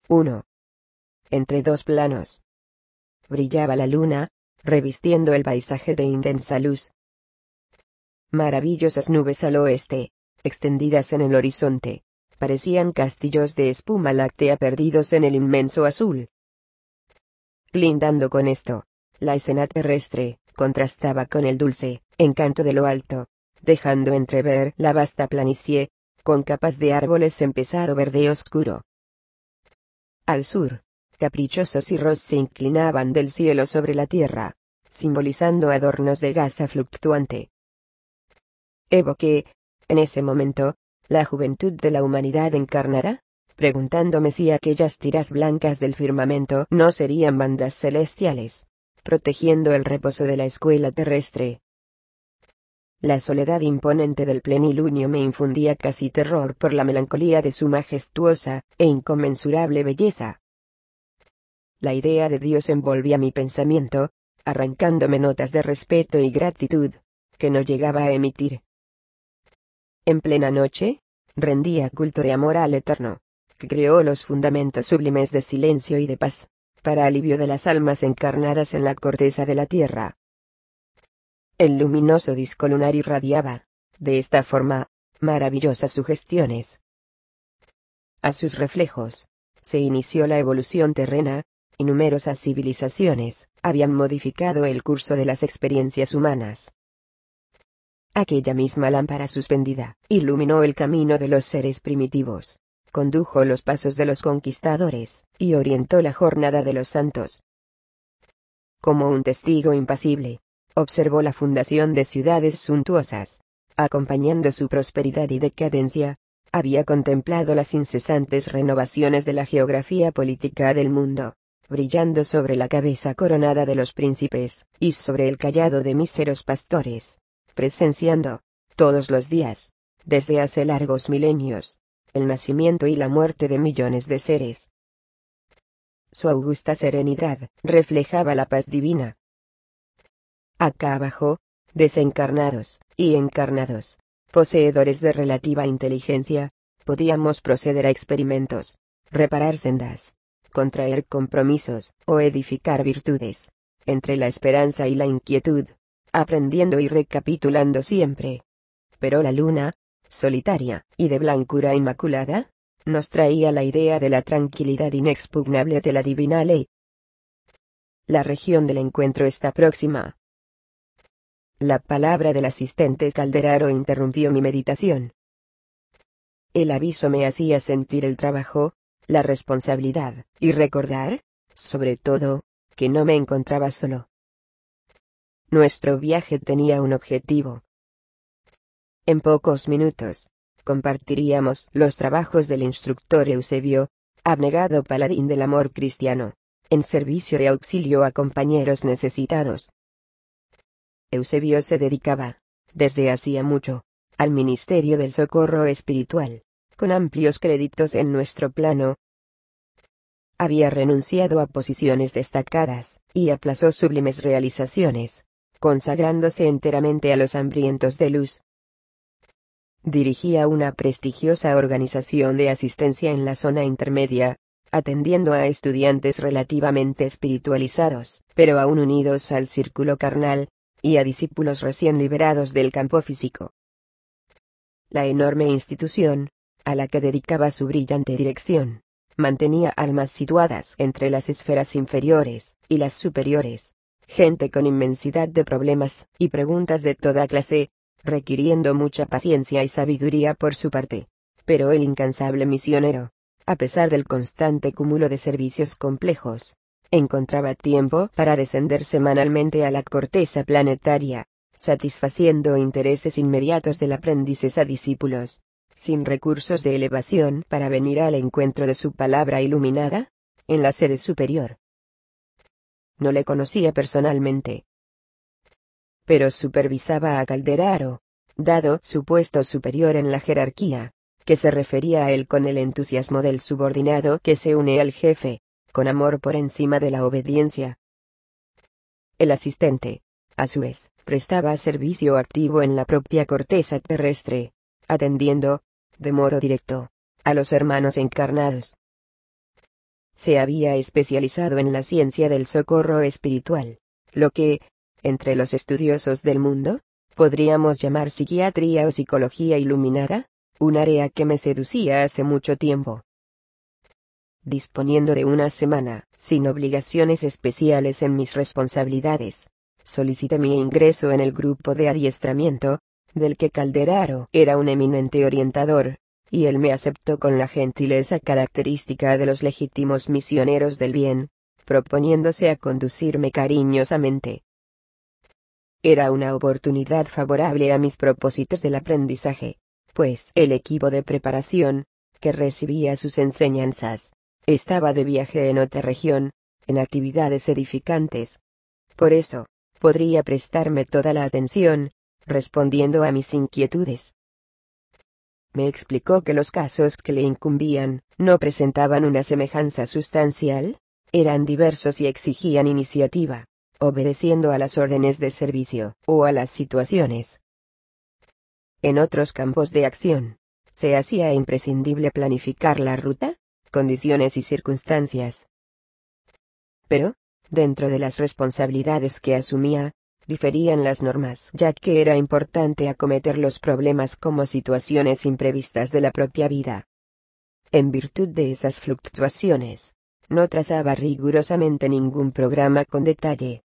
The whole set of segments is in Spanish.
1. Entre dos planos. Brillaba la luna, revistiendo el paisaje de intensa luz. Maravillosas nubes al oeste, extendidas en el horizonte, parecían castillos de espuma láctea perdidos en el inmenso azul. Lindando con esto, la escena terrestre contrastaba con el dulce encanto de lo alto, dejando entrever la vasta planicie, con capas de árboles en pesado verde oscuro. Al sur, caprichosos cirros se inclinaban del cielo sobre la tierra, simbolizando adornos de gasa fluctuante. Evoqué, en ese momento, la juventud de la humanidad encarnada, preguntándome si aquellas tiras blancas del firmamento no serían bandas celestiales, protegiendo el reposo de la escuela terrestre. La soledad imponente del plenilunio me infundía casi terror por la melancolía de su majestuosa e inconmensurable belleza. La idea de Dios envolvía mi pensamiento, arrancándome notas de respeto y gratitud, que no llegaba a emitir. En plena noche, rendía culto de amor al Eterno, que creó los fundamentos sublimes de silencio y de paz, para alivio de las almas encarnadas en la corteza de la tierra. El luminoso disco lunar irradiaba, de esta forma, maravillosas sugestiones. A sus reflejos, se inició la evolución terrena, y numerosas civilizaciones habían modificado el curso de las experiencias humanas. Aquella misma lámpara suspendida iluminó el camino de los seres primitivos, condujo los pasos de los conquistadores, y orientó la jornada de los santos. Como un testigo impasible, observó la fundación de ciudades suntuosas, acompañando su prosperidad y decadencia, había contemplado las incesantes renovaciones de la geografía política del mundo, brillando sobre la cabeza coronada de los príncipes, y sobre el cayado de míseros pastores, presenciando, todos los días, desde hace largos milenios, el nacimiento y la muerte de millones de seres. Su augusta serenidad reflejaba la paz divina. Acá abajo, desencarnados y encarnados, poseedores de relativa inteligencia, podíamos proceder a experimentos, reparar sendas, contraer compromisos o edificar virtudes, entre la esperanza y la inquietud, aprendiendo y recapitulando siempre. Pero la luna, solitaria y de blancura inmaculada, nos traía la idea de la tranquilidad inexpugnable de la divina ley. La región del encuentro está próxima. La palabra del asistente Calderaro interrumpió mi meditación. El aviso me hacía sentir el trabajo, la responsabilidad, y recordar, sobre todo, que no me encontraba solo. Nuestro viaje tenía un objetivo. En pocos minutos, compartiríamos los trabajos del instructor Eusebio, abnegado paladín del amor cristiano, en servicio de auxilio a compañeros necesitados. Eusebio se dedicaba, desde hacía mucho, al ministerio del socorro espiritual, con amplios créditos en nuestro plano. Había renunciado a posiciones destacadas, y aplazó sublimes realizaciones, consagrándose enteramente a los hambrientos de luz. Dirigía una prestigiosa organización de asistencia en la zona intermedia, atendiendo a estudiantes relativamente espiritualizados, pero aún unidos al círculo carnal, y a discípulos recién liberados del campo físico. La enorme institución, a la que dedicaba su brillante dirección, mantenía almas situadas entre las esferas inferiores y las superiores, gente con inmensidad de problemas y preguntas de toda clase, requiriendo mucha paciencia y sabiduría por su parte, pero el incansable misionero, a pesar del constante cúmulo de servicios complejos, encontraba tiempo para descender semanalmente a la corteza planetaria, satisfaciendo intereses inmediatos del aprendices a discípulos, sin recursos de elevación para venir al encuentro de su palabra iluminada, en la sede superior. No le conocía personalmente, pero supervisaba a Calderaro, dado su puesto superior en la jerarquía, que se refería a él con el entusiasmo del subordinado que se une al jefe, con amor por encima de la obediencia. El asistente, a su vez, prestaba servicio activo en la propia corteza terrestre, atendiendo, de modo directo, a los hermanos encarnados. se había especializado en la ciencia del socorro espiritual, lo que, entre los estudiosos del mundo, podríamos llamar psiquiatría o psicología iluminada, un área que me seducía hace mucho tiempo. Disponiendo de una semana, sin obligaciones especiales en mis responsabilidades, solicité mi ingreso en el grupo de adiestramiento, del que Calderaro era un eminente orientador, y él me aceptó con la gentileza característica de los legítimos misioneros del bien, proponiéndose a conducirme cariñosamente. Era una oportunidad favorable a mis propósitos del aprendizaje, pues el equipo de preparación, que recibía sus enseñanzas, estaba de viaje en otra región, en actividades edificantes. Por eso, podría prestarme toda la atención, respondiendo a mis inquietudes. Me explicó que los casos que le incumbían no presentaban una semejanza sustancial, eran diversos y exigían iniciativa, obedeciendo a las órdenes de servicio o a las situaciones. En otros campos de acción, se hacía imprescindible planificar la ruta, condiciones y circunstancias. Pero, dentro de las responsabilidades que asumía, diferían las normas, ya que era importante acometer los problemas como situaciones imprevistas de la propia vida. En virtud de esas fluctuaciones, no trazaba rigurosamente ningún programa con detalle.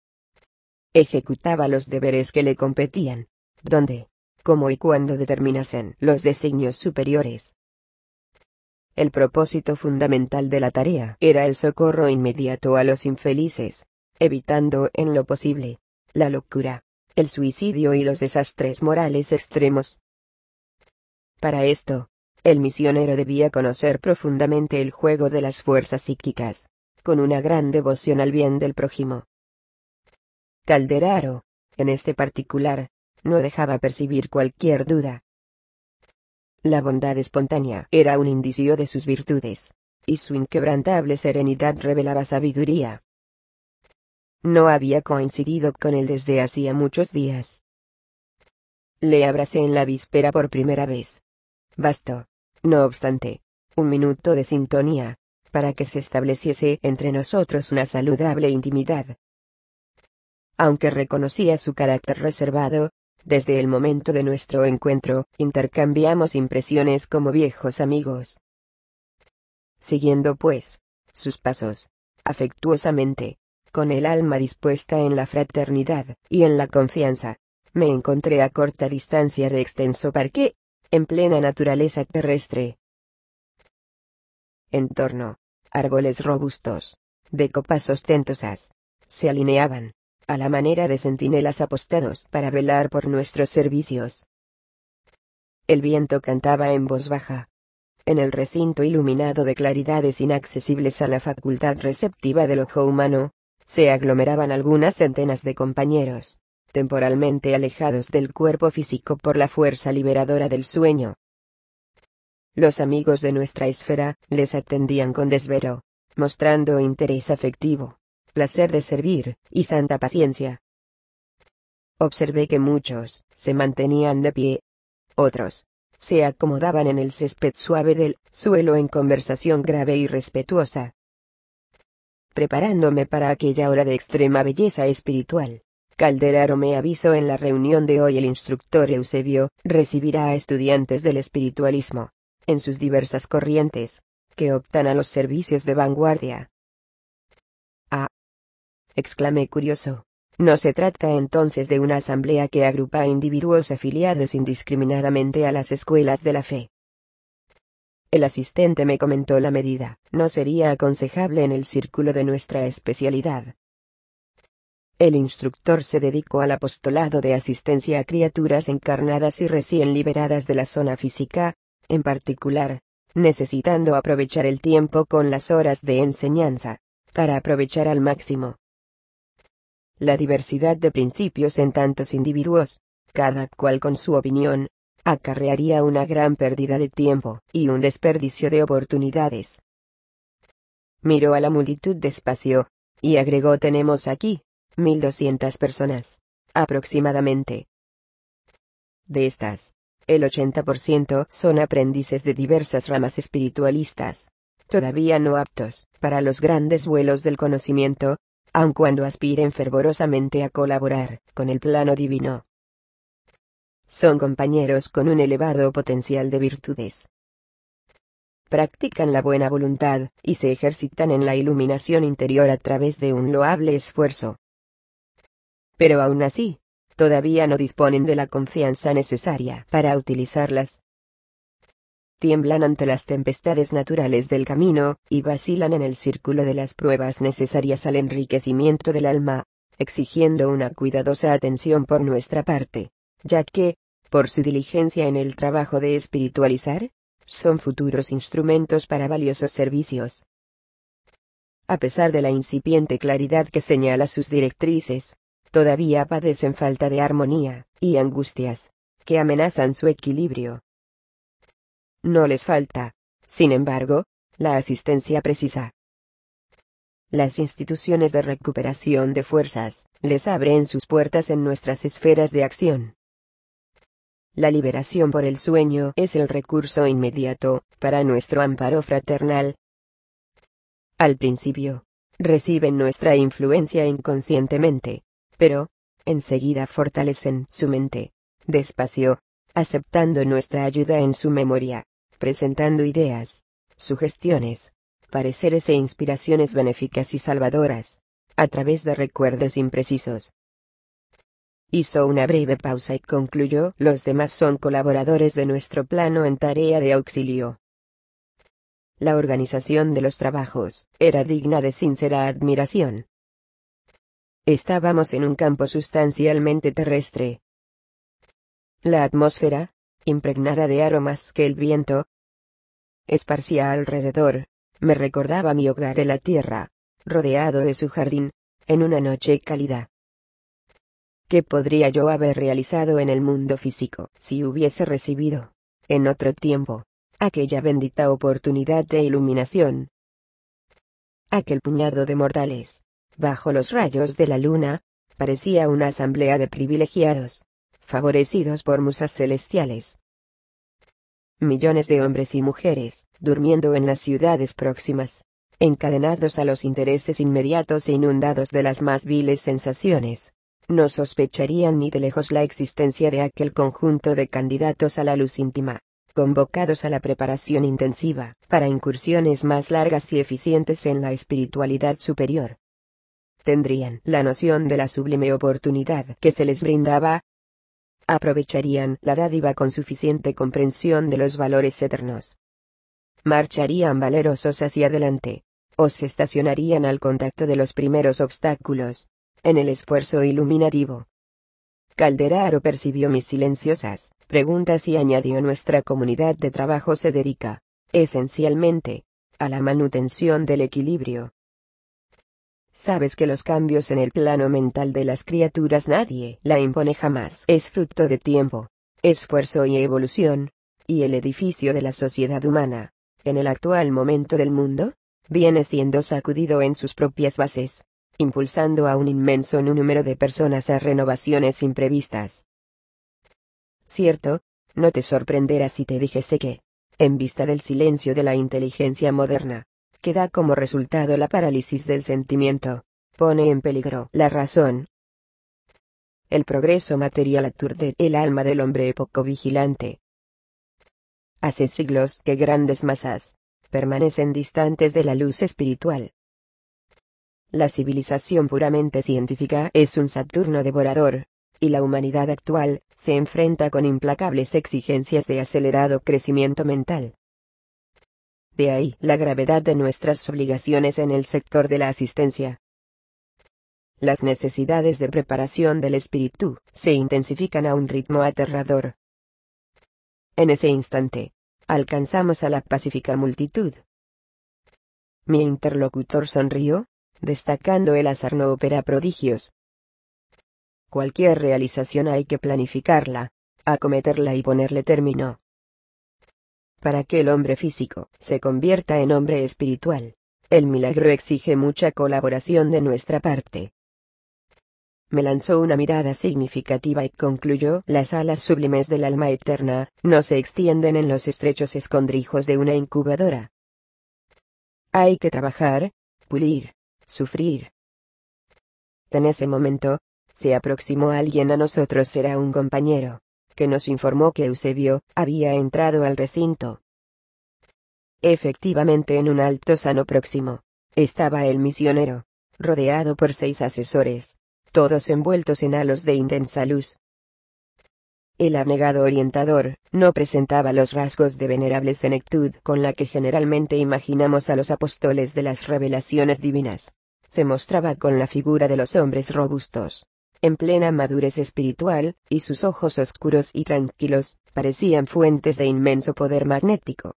Ejecutaba los deberes que le competían, donde, cómo y cuándo determinasen los designios superiores. El propósito fundamental de la tarea era el socorro inmediato a los infelices, evitando en lo posible la locura, el suicidio y los desastres morales extremos. Para esto, el misionero debía conocer profundamente el juego de las fuerzas psíquicas, con una gran devoción al bien del prójimo. Calderaro, en este particular, no dejaba percibir cualquier duda. La bondad espontánea era un indicio de sus virtudes, y su inquebrantable serenidad revelaba sabiduría. No había coincidido con él desde hacía muchos días. Le abracé en la víspera por primera vez. Bastó, no obstante, un minuto de sintonía, para que se estableciese entre nosotros una saludable intimidad. Aunque reconocía su carácter reservado, desde el momento de nuestro encuentro, intercambiamos impresiones como viejos amigos. Siguiendo pues, sus pasos, afectuosamente, con el alma dispuesta en la fraternidad y en la confianza, me encontré a corta distancia de extenso parque, en plena naturaleza terrestre. En torno, árboles robustos, de copas ostentosas, se alineaban, a la manera de centinelas apostados para velar por nuestros servicios. El viento cantaba en voz baja. En el recinto iluminado de claridades inaccesibles a la facultad receptiva del ojo humano, se aglomeraban algunas centenas de compañeros, temporalmente alejados del cuerpo físico por la fuerza liberadora del sueño. Los amigos de nuestra esfera les atendían con desvelo, mostrando interés afectivo, placer de servir, y santa paciencia. Observé que muchos se mantenían de pie. Otros se acomodaban en el césped suave del suelo en conversación grave y respetuosa. Preparándome para aquella hora de extrema belleza espiritual, Calderaro me avisó: en la reunión de hoy el instructor Eusebio recibirá a estudiantes del espiritualismo, en sus diversas corrientes, que optan a los servicios de vanguardia. Ah, exclamé curioso. No se trata entonces de una asamblea que agrupa a individuos afiliados indiscriminadamente a las escuelas de la fe. El asistente me comentó: la medida no sería aconsejable en el círculo de nuestra especialidad. El instructor se dedicó al apostolado de asistencia a criaturas encarnadas y recién liberadas de la zona física, en particular, necesitando aprovechar el tiempo con las horas de enseñanza, para aprovechar al máximo la diversidad de principios en tantos individuos, cada cual con su opinión, acarrearía una gran pérdida de tiempo y un desperdicio de oportunidades. Miró a la multitud despacio, y agregó: tenemos aquí 1200 personas, aproximadamente. De estas, el 80% son aprendices de diversas ramas espiritualistas, todavía no aptos para los grandes vuelos del conocimiento, aun cuando aspiren fervorosamente a colaborar con el plano divino. Son compañeros con un elevado potencial de virtudes. Practican la buena voluntad, y se ejercitan en la iluminación interior a través de un loable esfuerzo. Pero aún así, todavía no disponen de la confianza necesaria para utilizarlas. Tiemblan ante las tempestades naturales del camino, y vacilan en el círculo de las pruebas necesarias al enriquecimiento del alma, exigiendo una cuidadosa atención por nuestra parte, ya que, por su diligencia en el trabajo de espiritualizar, son futuros instrumentos para valiosos servicios. A pesar de la incipiente claridad que señala sus directrices, todavía padecen falta de armonía, y angustias, que amenazan su equilibrio. No les falta, sin embargo, la asistencia precisa. Las instituciones de recuperación de fuerzas les abren sus puertas en nuestras esferas de acción. La liberación por el sueño es el recurso inmediato para nuestro amparo fraternal. Al principio, reciben nuestra influencia inconscientemente, pero, enseguida fortalecen su mente, despacio, aceptando nuestra ayuda en su memoria, presentando ideas, sugestiones, pareceres e inspiraciones benéficas y salvadoras, a través de recuerdos imprecisos. Hizo una breve pausa y concluyó: los demás son colaboradores de nuestro plano en tarea de auxilio. La organización de los trabajos era digna de sincera admiración. Estábamos en un campo sustancialmente terrestre. La atmósfera, impregnada de aromas que el viento esparcía alrededor, me recordaba mi hogar de la tierra, rodeado de su jardín, en una noche cálida. ¿Qué podría yo haber realizado en el mundo físico si hubiese recibido, en otro tiempo, aquella bendita oportunidad de iluminación? Aquel puñado de mortales, bajo los rayos de la luna, parecía una asamblea de privilegiados, favorecidos por musas celestiales. Millones de hombres y mujeres, durmiendo en las ciudades próximas, encadenados a los intereses inmediatos e inundados de las más viles sensaciones, no sospecharían ni de lejos la existencia de aquel conjunto de candidatos a la luz íntima, convocados a la preparación intensiva para incursiones más largas y eficientes en la espiritualidad superior. Tendrían la noción de la sublime oportunidad que se les brindaba. Aprovecharían la dádiva con suficiente comprensión de los valores eternos. Marcharían valerosos hacia adelante, o se estacionarían al contacto de los primeros obstáculos, en el esfuerzo iluminativo. Calderaro percibió mis silenciosas preguntas y añadió: nuestra comunidad de trabajo se dedica, esencialmente, a la manutención del equilibrio. Sabes que los cambios en el plano mental de las criaturas nadie la impone jamás. Es fruto de tiempo, esfuerzo y evolución, y el edificio de la sociedad humana, en el actual momento del mundo, viene siendo sacudido en sus propias bases, impulsando a un inmenso número de personas a renovaciones imprevistas. Cierto, no te sorprenderá si te dijese que, en vista del silencio de la inteligencia moderna, que da como resultado la parálisis del sentimiento, pone en peligro la razón. El progreso material aturde el alma del hombre poco vigilante. Hace siglos que grandes masas permanecen distantes de la luz espiritual. La civilización puramente científica es un Saturno devorador, y la humanidad actual se enfrenta con implacables exigencias de acelerado crecimiento mental. De ahí la gravedad de nuestras obligaciones en el sector de la asistencia. Las necesidades de preparación del espíritu se intensifican a un ritmo aterrador. En ese instante, alcanzamos a la pacífica multitud. Mi interlocutor sonrió, destacando: el azar no opera prodigios. Cualquier realización hay que planificarla, acometerla y ponerle término. Para que el hombre físico se convierta en hombre espiritual, el milagro exige mucha colaboración de nuestra parte. Me lanzó una mirada significativa y concluyó: las alas sublimes del alma eterna no se extienden en los estrechos escondrijos de una incubadora. Hay que trabajar, pulir, sufrir. En ese momento, se aproximó alguien a nosotros, era un compañero, que nos informó que Eusebio había entrado al recinto. Efectivamente, en un altozano próximo, estaba el misionero, rodeado por 6 asesores, todos envueltos en halos de intensa luz. El abnegado orientador no presentaba los rasgos de venerable senectud con la que generalmente imaginamos a los apóstoles de las revelaciones divinas. Se mostraba con la figura de los hombres robustos, en plena madurez espiritual, y sus ojos oscuros y tranquilos parecían fuentes de inmenso poder magnético.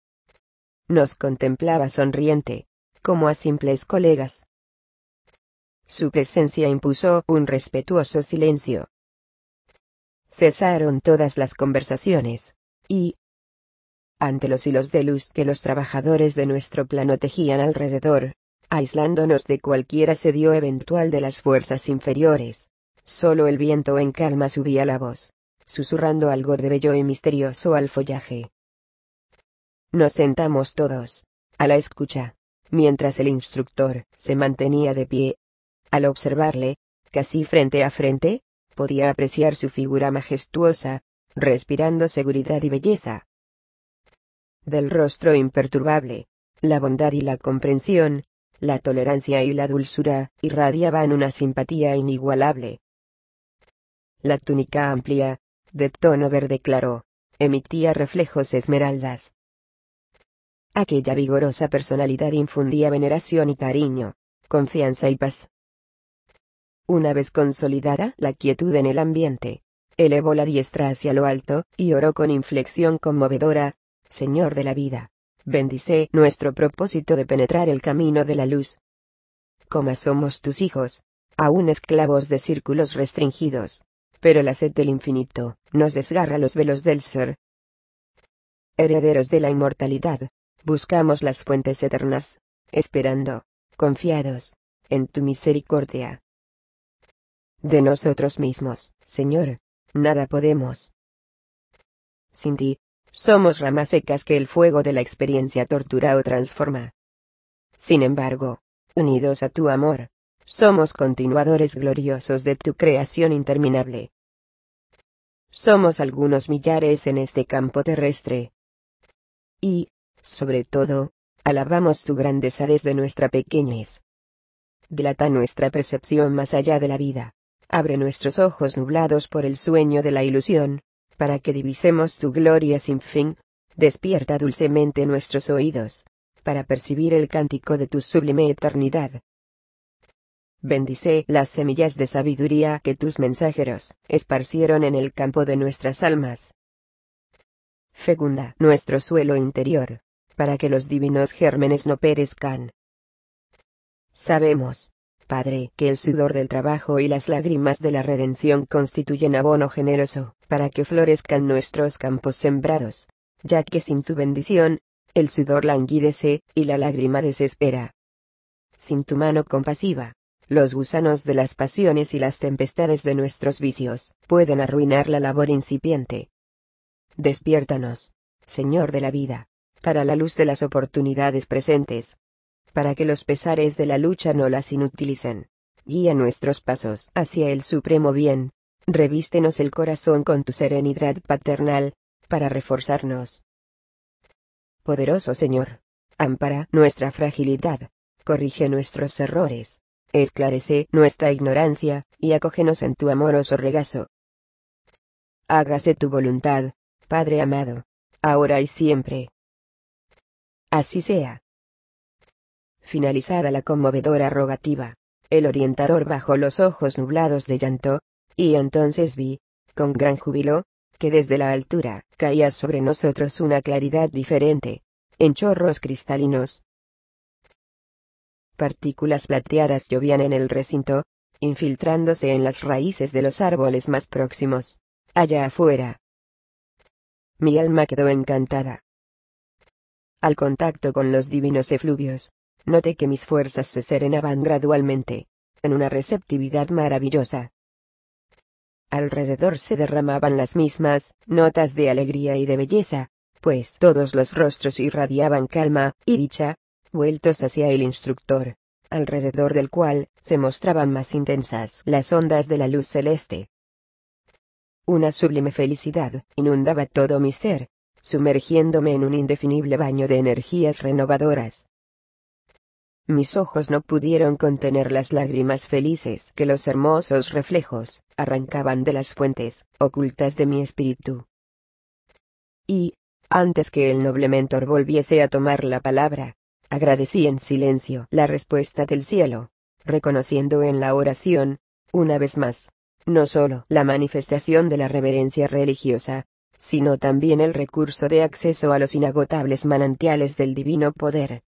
Nos contemplaba sonriente, como a simples colegas. Su presencia impuso un respetuoso silencio. Cesaron todas las conversaciones, y, ante los hilos de luz que los trabajadores de nuestro plano tejían alrededor, aislándonos de cualquier asedio eventual de las fuerzas inferiores, solo el viento en calma subía la voz, susurrando algo de bello y misterioso al follaje. Nos sentamos todos, a la escucha, mientras el instructor se mantenía de pie. Al observarle, casi frente a frente, podía apreciar su figura majestuosa, respirando seguridad y belleza. Del rostro imperturbable, la bondad y la comprensión, la tolerancia y la dulzura irradiaban una simpatía inigualable. La túnica amplia, de tono verde claro, emitía reflejos esmeraldas. Aquella vigorosa personalidad infundía veneración y cariño, confianza y paz. Una vez consolidada la quietud en el ambiente, elevó la diestra hacia lo alto, y oró con inflexión conmovedora: Señor de la vida, bendice nuestro propósito de penetrar el camino de la luz. Como somos tus hijos, aún esclavos de círculos restringidos, pero la sed del infinito nos desgarra los velos del ser. Herederos de la inmortalidad, buscamos las fuentes eternas, esperando, confiados, en tu misericordia. De nosotros mismos, Señor, nada podemos. Sin ti, somos ramas secas que el fuego de la experiencia tortura o transforma. Sin embargo, unidos a tu amor, somos continuadores gloriosos de tu creación interminable. Somos algunos millares en este campo terrestre. Y, sobre todo, alabamos tu grandeza desde nuestra pequeñez. Dilata nuestra percepción más allá de la vida. Abre nuestros ojos nublados por el sueño de la ilusión, para que divisemos tu gloria sin fin. Despierta dulcemente nuestros oídos, para percibir el cántico de tu sublime eternidad. Bendice las semillas de sabiduría que tus mensajeros esparcieron en el campo de nuestras almas. Fecunda nuestro suelo interior, para que los divinos gérmenes no perezcan. Sabemos, Padre, que el sudor del trabajo y las lágrimas de la redención constituyen abono generoso, para que florezcan nuestros campos sembrados, ya que sin tu bendición, el sudor languidece, y la lágrima desespera. Sin tu mano compasiva, los gusanos de las pasiones y las tempestades de nuestros vicios pueden arruinar la labor incipiente. Despiértanos, Señor de la vida, para la luz de las oportunidades presentes, para que los pesares de la lucha no las inutilicen. Guía nuestros pasos hacia el supremo bien, revístenos el corazón con tu serenidad paternal, para reforzarnos. Poderoso Señor, ampara nuestra fragilidad, corrige nuestros errores, esclarece nuestra ignorancia, y acógenos en tu amoroso regazo. Hágase tu voluntad, Padre amado, ahora y siempre. Así sea. Finalizada la conmovedora rogativa, el orientador bajó los ojos nublados de llanto, y entonces vi, con gran júbilo, que desde la altura caía sobre nosotros una claridad diferente, en chorros cristalinos. Partículas plateadas llovían en el recinto, infiltrándose en las raíces de los árboles más próximos, allá afuera. Mi alma quedó encantada. Al contacto con los divinos efluvios, noté que mis fuerzas se serenaban gradualmente, en una receptividad maravillosa. Alrededor se derramaban las mismas notas de alegría y de belleza, pues todos los rostros irradiaban calma y dicha, vueltos hacia el instructor, alrededor del cual se mostraban más intensas las ondas de la luz celeste. Una sublime felicidad inundaba todo mi ser, sumergiéndome en un indefinible baño de energías renovadoras. Mis ojos no pudieron contener las lágrimas felices que los hermosos reflejos arrancaban de las fuentes ocultas de mi espíritu. Y, antes que el noble mentor volviese a tomar la palabra, agradecí en silencio la respuesta del cielo, reconociendo en la oración, una vez más, no solo la manifestación de la reverencia religiosa, sino también el recurso de acceso a los inagotables manantiales del divino poder.